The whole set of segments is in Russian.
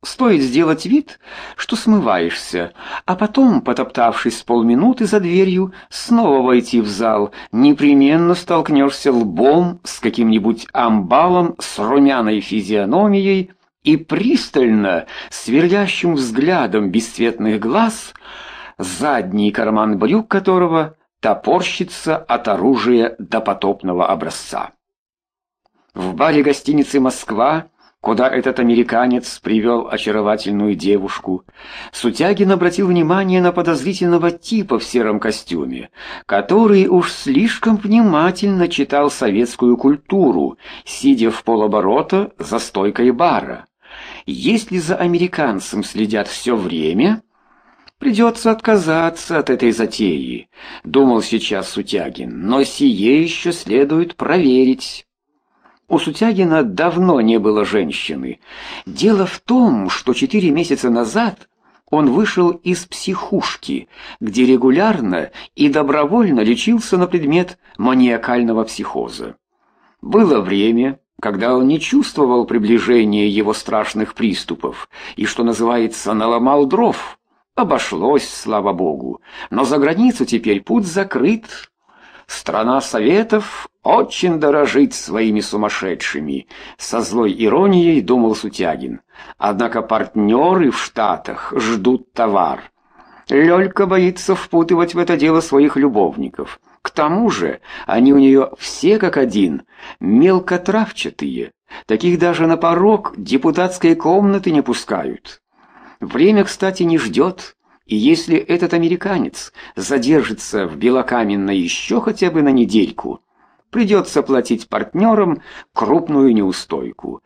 Стоит сделать вид, что смываешься, а потом, потоптавшись с полминуты за дверью, снова войти в зал, непременно столкнешься лбом с каким-нибудь амбалом с румяной физиономией и пристально, сверлящим взглядом бесцветных глаз, задний карман брюк которого топорщится от оружия допотопного образца. В баре гостиницы «Москва», куда этот американец привел очаровательную девушку, Сутягин обратил внимание на подозрительного типа в сером костюме, который уж слишком внимательно читал советскую культуру, сидя в полоборота за стойкой бара. Если за американцем следят все время, придется отказаться от этой затеи, думал сейчас Сутягин, но сие еще следует проверить. У Сутягина давно не было женщины. Дело в том, что 4 месяца назад он вышел из психушки, где регулярно и добровольно лечился на предмет маниакального психоза. Было время, когда он не чувствовал приближения его страшных приступов и, что называется, наломал дров. Обошлось, слава богу, но за границу теперь путь закрыт. Страна Советов очень дорожит своими сумасшедшими, со злой иронией думал Сутягин. Однако партнеры в Штатах ждут товар. Лёлька боится впутывать в это дело своих любовников. К тому же они у нее все как один, мелкотравчатые. Таких даже на порог депутатской комнаты не пускают. Время, кстати, не ждет. И если этот американец задержится в Белокаменной еще хотя бы на недельку, придется платить партнерам крупную неустойку.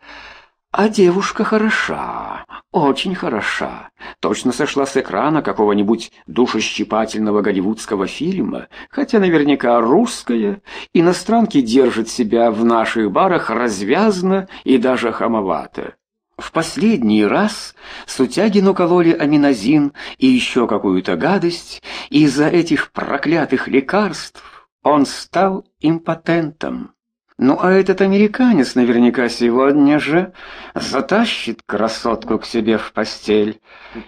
А девушка хороша, очень хороша. Точно сошла с экрана какого-нибудь душещипательного голливудского фильма, хотя наверняка русская. Иностранки держат себя в наших барах развязно и даже хамовато. В последний раз Сутягину кололи аминозин и еще какую-то гадость, и из-за этих проклятых лекарств он стал импотентом. Ну а этот американец наверняка сегодня же затащит красотку к себе в постель.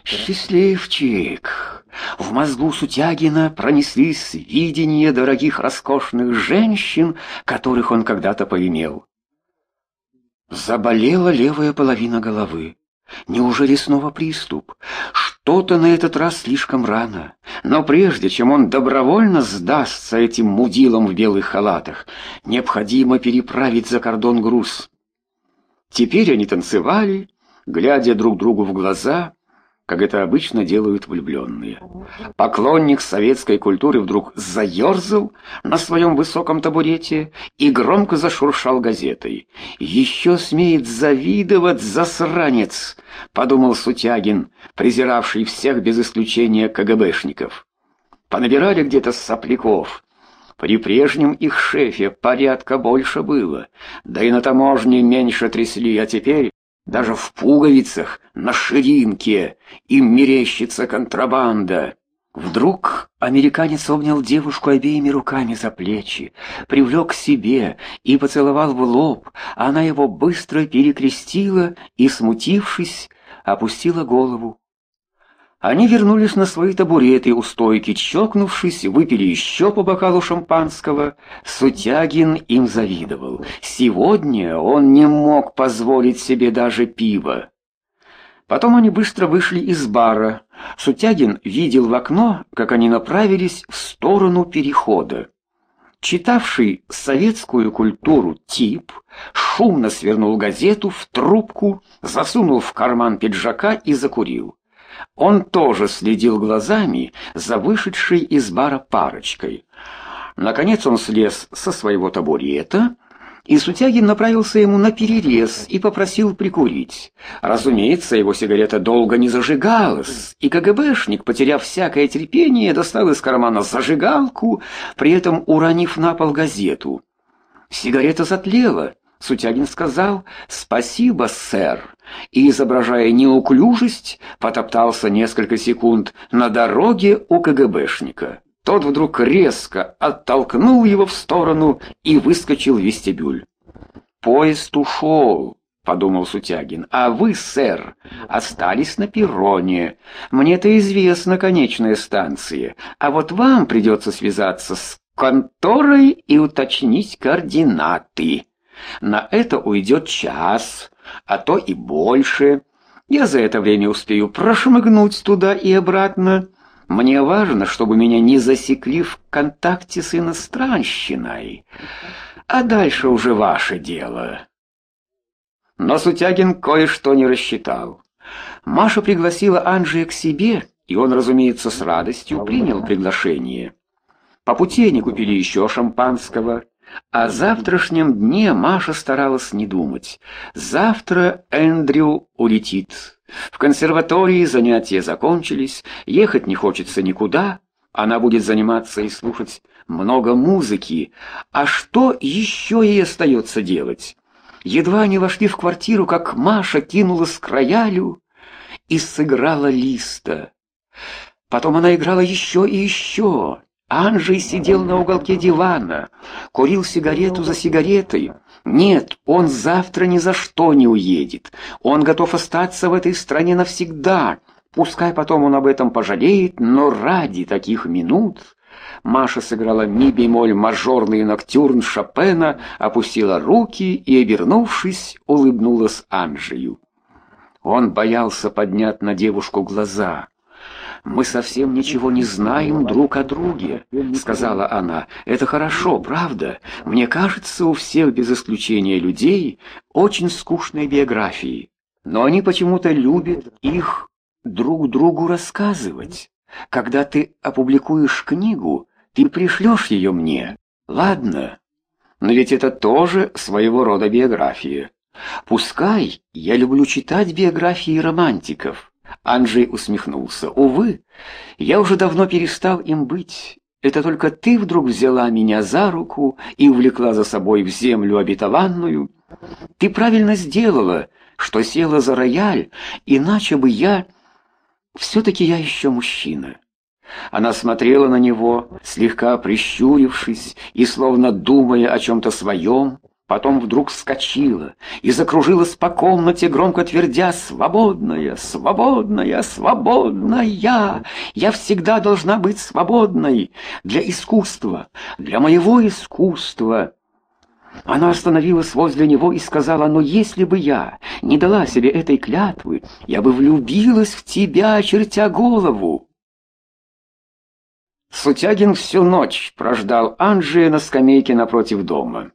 Счастливчик! В мозгу Сутягина пронеслись видения дорогих роскошных женщин, которых он когда-то поимел. Заболела левая половина головы. Неужели снова приступ? Что-то на этот раз слишком рано. Но прежде чем он добровольно сдастся этим мудилам в белых халатах, необходимо переправить за кордон груз. Теперь они танцевали, глядя друг другу в глаза, как это обычно делают влюбленные. Поклонник советской культуры вдруг заерзал на своем высоком табурете и громко зашуршал газетой. «Еще смеет завидовать, засранец!» — подумал Сутягин, презиравший всех без исключения КГБшников. Понабирали где-то сопляков. При прежнем их шефе порядка больше было, да и на таможне меньше трясли, а теперь даже в пуговицах, на ширинке, им мерещится контрабанда. Вдруг американец обнял девушку обеими руками за плечи, привлек к себе и поцеловал в лоб. Она его быстро перекрестила и, смутившись, опустила голову. Они вернулись на свои табуреты у стойки, чокнувшись, выпили еще по бокалу шампанского. Сутягин им завидовал. Сегодня он не мог позволить себе даже пива. Потом они быстро вышли из бара. Сутягин видел в окно, как они направились в сторону перехода. Читавший советскую культуру тип шумно свернул газету в трубку, засунул в карман пиджака и закурил. Он тоже следил глазами за вышедшей из бара парочкой. Наконец он слез со своего табурета, и Сутягин направился ему наперерез и попросил прикурить. Разумеется, его сигарета долго не зажигалась, и КГБшник, потеряв всякое терпение, достал из кармана зажигалку, при этом уронив на пол газету. Сигарета затлела. Сутягин сказал «Спасибо, сэр», и, изображая неуклюжесть, потоптался несколько секунд на дороге у КГБшника. Тот вдруг резко оттолкнул его в сторону и выскочил в вестибюль. «Поезд ушел», подумал Сутягин. «А вы, сэр, остались на перроне. Мне-то известна конечная станция, а вот вам придется связаться с конторой и уточнить координаты. На это уйдет час, а то и больше. Я за это время успею прошмыгнуть туда и обратно. Мне важно, чтобы меня не засекли в контакте с иностранщиной. А дальше уже ваше дело». Но Сутягин кое-что не рассчитал. Маша пригласила Анджея к себе, и он, разумеется, с радостью принял приглашение. По пути они купили еще шампанского. О завтрашнем дне Маша старалась не думать. Завтра Эндрю улетит. В консерватории занятия закончились, ехать не хочется никуда. Она будет заниматься и слушать много музыки. А что еще ей остается делать? Едва они вошли в квартиру, как Маша кинулась к роялю и сыграла Листа. Потом она играла еще и еще. Анджей сидел на уголке дивана, курил сигарету за сигаретой. Нет, он завтра ни за что не уедет. Он готов остаться в этой стране навсегда. Пускай потом он об этом пожалеет, но ради таких минут... Маша сыграла ми-бемоль мажорный ноктюрн Шопена, опустила руки и, обернувшись, улыбнулась Анджею. Он боялся поднять на девушку глаза. «Мы совсем ничего не знаем друг о друге», — сказала она. «Это хорошо, правда? Мне кажется, у всех без исключения людей очень скучные биографии, но они почему-то любят их друг другу рассказывать. Когда ты опубликуешь книгу, ты пришлешь ее мне. Ладно? Но ведь это тоже своего рода биография. Пускай, я люблю читать биографии романтиков». Анджей усмехнулся. «Увы, я уже давно перестал им быть. Это только ты вдруг взяла меня за руку и увлекла за собой в землю обетованную. Ты правильно сделала, что села за рояль, иначе бы я... Все-таки я еще мужчина». Она смотрела на него, слегка прищурившись и словно думая о чем-то своем, потом вдруг вскочила и закружилась по комнате, громко твердя: «Свободная, свободная, свободная! Я всегда должна быть свободной для искусства, для моего искусства!» Она остановилась возле него и сказала: «Но если бы я не дала себе этой клятвы, я бы влюбилась в тебя, очертя голову». Сутягин всю ночь прождал Анджея на скамейке напротив дома.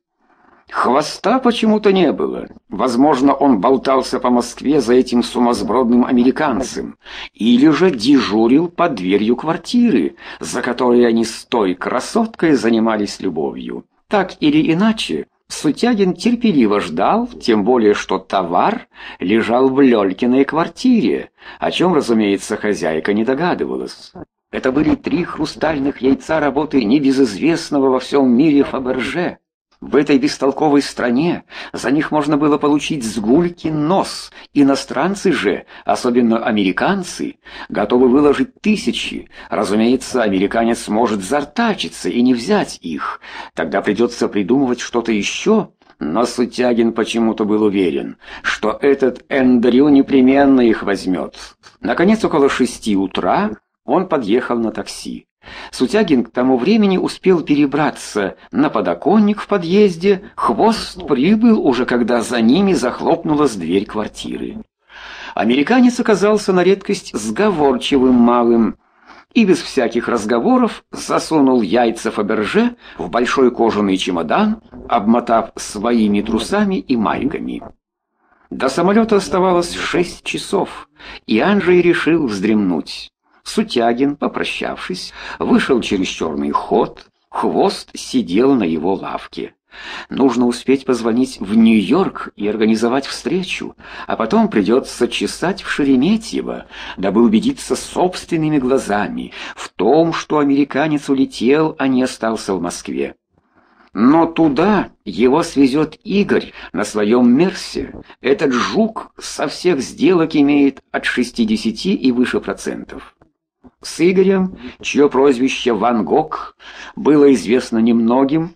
Хвоста почему-то не было. Возможно, он болтался по Москве за этим сумасбродным американцем, или же дежурил под дверью квартиры, за которой они с той красоткой занимались любовью. Так или иначе, Сутягин терпеливо ждал, тем более что товар лежал в Лёлькиной квартире, о чем, разумеется, хозяйка не догадывалась. Это были 3 хрустальных яйца работы небезызвестного во всем мире Фаберже. В этой бестолковой стране за них можно было получить с гульки нос. Иностранцы же, особенно американцы, готовы выложить тысячи. Разумеется, американец может заортачиться и не взять их. Тогда придется придумывать что-то еще. Но Сутягин почему-то был уверен, что этот Эндрю непременно их возьмет. Наконец, около 6 утра он подъехал на такси. Сутягин к тому времени успел перебраться на подоконник в подъезде. Хвост прибыл уже, когда за ними захлопнулась дверь квартиры. Американец оказался на редкость сговорчивым малым и без всяких разговоров засунул яйца Фаберже в большой кожаный чемодан, обмотав своими трусами и майками. До самолета оставалось 6 часов, и Анджей решил вздремнуть. Сутягин, попрощавшись, вышел через черный ход. Хвост сидел на его лавке. Нужно успеть позвонить в Нью-Йорк и организовать встречу, а потом придется чесать в Шереметьево, дабы убедиться собственными глазами в том, что американец улетел, а не остался в Москве. Но туда его свезет Игорь на своем Мерсе. Этот жук со всех сделок имеет от 60 и выше процентов. С Игорем, чье прозвище Ван Гог было известно немногим,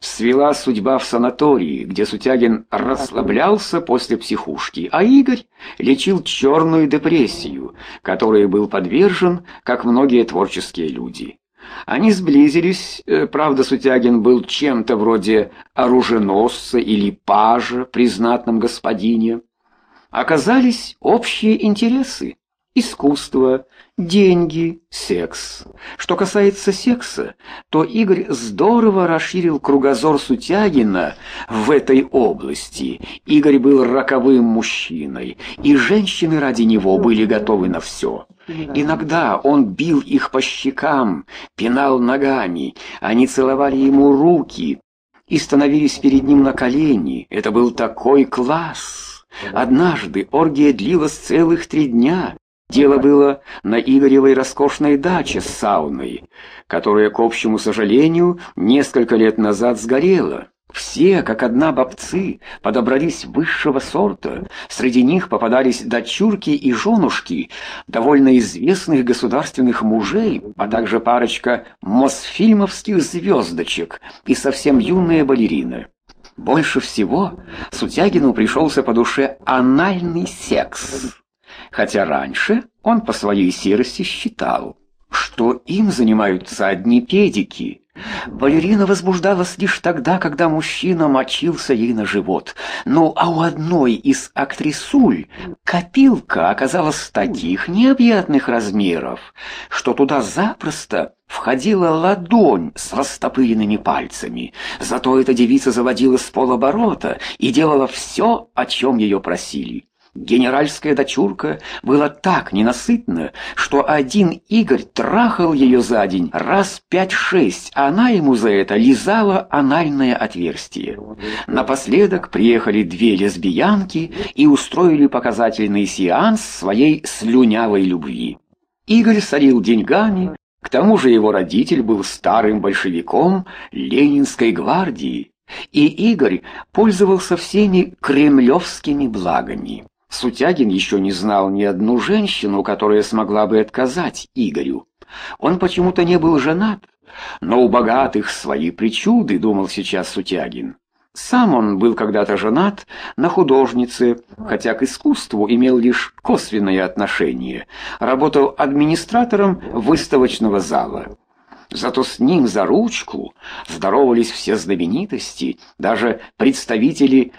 свела судьба в санатории, где Сутягин расслаблялся после психушки, а Игорь лечил черную депрессию, которой был подвержен, как многие творческие люди. Они сблизились, правда, Сутягин был чем-то вроде оруженосца или пажа при знатном господине. Оказались общие интересы: искусство, деньги, секс. Что касается секса, то Игорь здорово расширил кругозор Сутягина в этой области. Игорь был роковым мужчиной, и женщины ради него были готовы на все. Иногда он бил их по щекам, пинал ногами, они целовали ему руки и становились перед ним на колени. Это был такой класс. Однажды оргия длилась целых 3 дня. Дело было на Игоревой роскошной даче с сауной, которая, к общему сожалению, несколько лет назад сгорела. Все, как одна бабцы, подобрались высшего сорта. Среди них попадались дочурки и женушки довольно известных государственных мужей, а также парочка мосфильмовских звездочек и совсем юная балерина. Больше всего Сутягину пришелся по душе анальный секс. Хотя раньше он по своей серости считал, что им занимаются одни педики. Балерина возбуждалась лишь тогда, когда мужчина мочился ей на живот. Ну, а у одной из актрисуль копилка оказалась таких необъятных размеров, что туда запросто входила ладонь с растопыренными пальцами. Зато эта девица заводила с полоборота и делала все, о чем ее просили. Генеральская дочурка была так ненасытна, что один Игорь трахал ее за день раз 5-6, а она ему за это лизала анальное отверстие. Напоследок приехали 2 лесбиянки и устроили показательный сеанс своей слюнявой любви. Игорь сорил деньгами, к тому же его родитель был старым большевиком Ленинской гвардии, и Игорь пользовался всеми кремлевскими благами. Сутягин еще не знал ни одну женщину, которая смогла бы отказать Игорю. Он почему-то не был женат, но у богатых свои причуды, думал сейчас Сутягин. Сам он был когда-то женат на художнице, хотя к искусству имел лишь косвенное отношение, работал администратором выставочного зала. Зато с ним за ручку здоровались все знаменитости, даже представители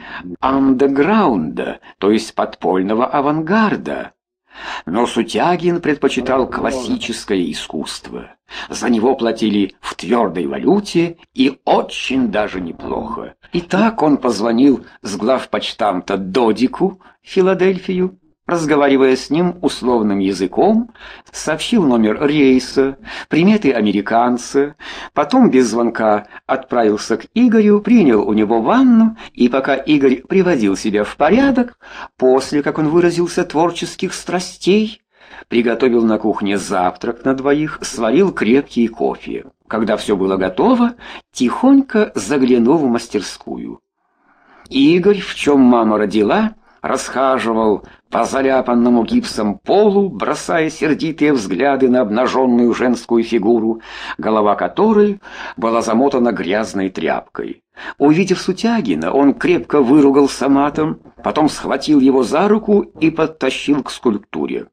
андеграунда, то есть подпольного авангарда. Но Сутягин предпочитал классическое искусство. За него платили в твердой валюте и очень даже неплохо. И так он позвонил с главпочтамта Додику в Филадельфию, разговаривая с ним условным языком, сообщил номер рейса, приметы американца, потом без звонка отправился к Игорю, принял у него ванну, и пока Игорь приводил себя в порядок, после, как он выразился, творческих страстей, приготовил на кухне завтрак на 2, сварил крепкий кофе. Когда все было готово, тихонько заглянул в мастерскую. Игорь, в чем мама родила, расхаживал по заляпанному гипсом полу, бросая сердитые взгляды на обнаженную женскую фигуру, голова которой была замотана грязной тряпкой. Увидев Сутягина, он крепко выругался матом, потом схватил его за руку и подтащил к скульптуре.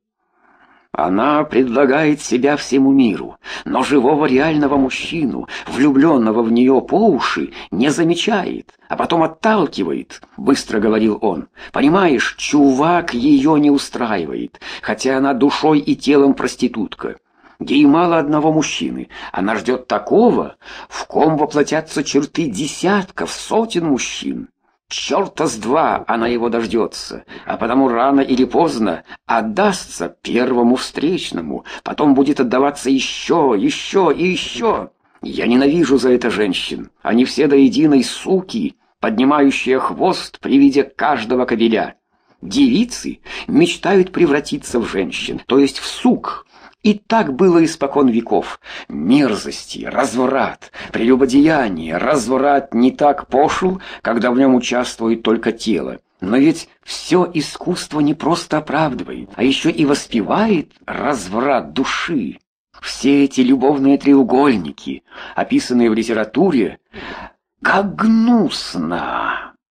Она предлагает себя всему миру, но живого реального мужчину, влюбленного в нее по уши, не замечает, а потом отталкивает, быстро говорил он. Понимаешь, чувак ее не устраивает, хотя она душой и телом проститутка. Ей мало одного мужчины, она ждет такого, в ком воплотятся черты десятков, сотен мужчин. Чёрта с два она его дождется, а потому рано или поздно отдастся первому встречному, потом будет отдаваться еще и еще. Я ненавижу за это женщин. Они все до единой суки, поднимающие хвост при виде каждого кобеля. Девицы мечтают превратиться в женщин, то есть в сук. И так было испокон веков. Мерзости, разврат, прелюбодеяние, разврат не так пошел, когда в нем участвует только тело. Но ведь все искусство не просто оправдывает, а еще и воспевает разврат души. Все эти любовные треугольники, описанные в литературе, Как гнусно!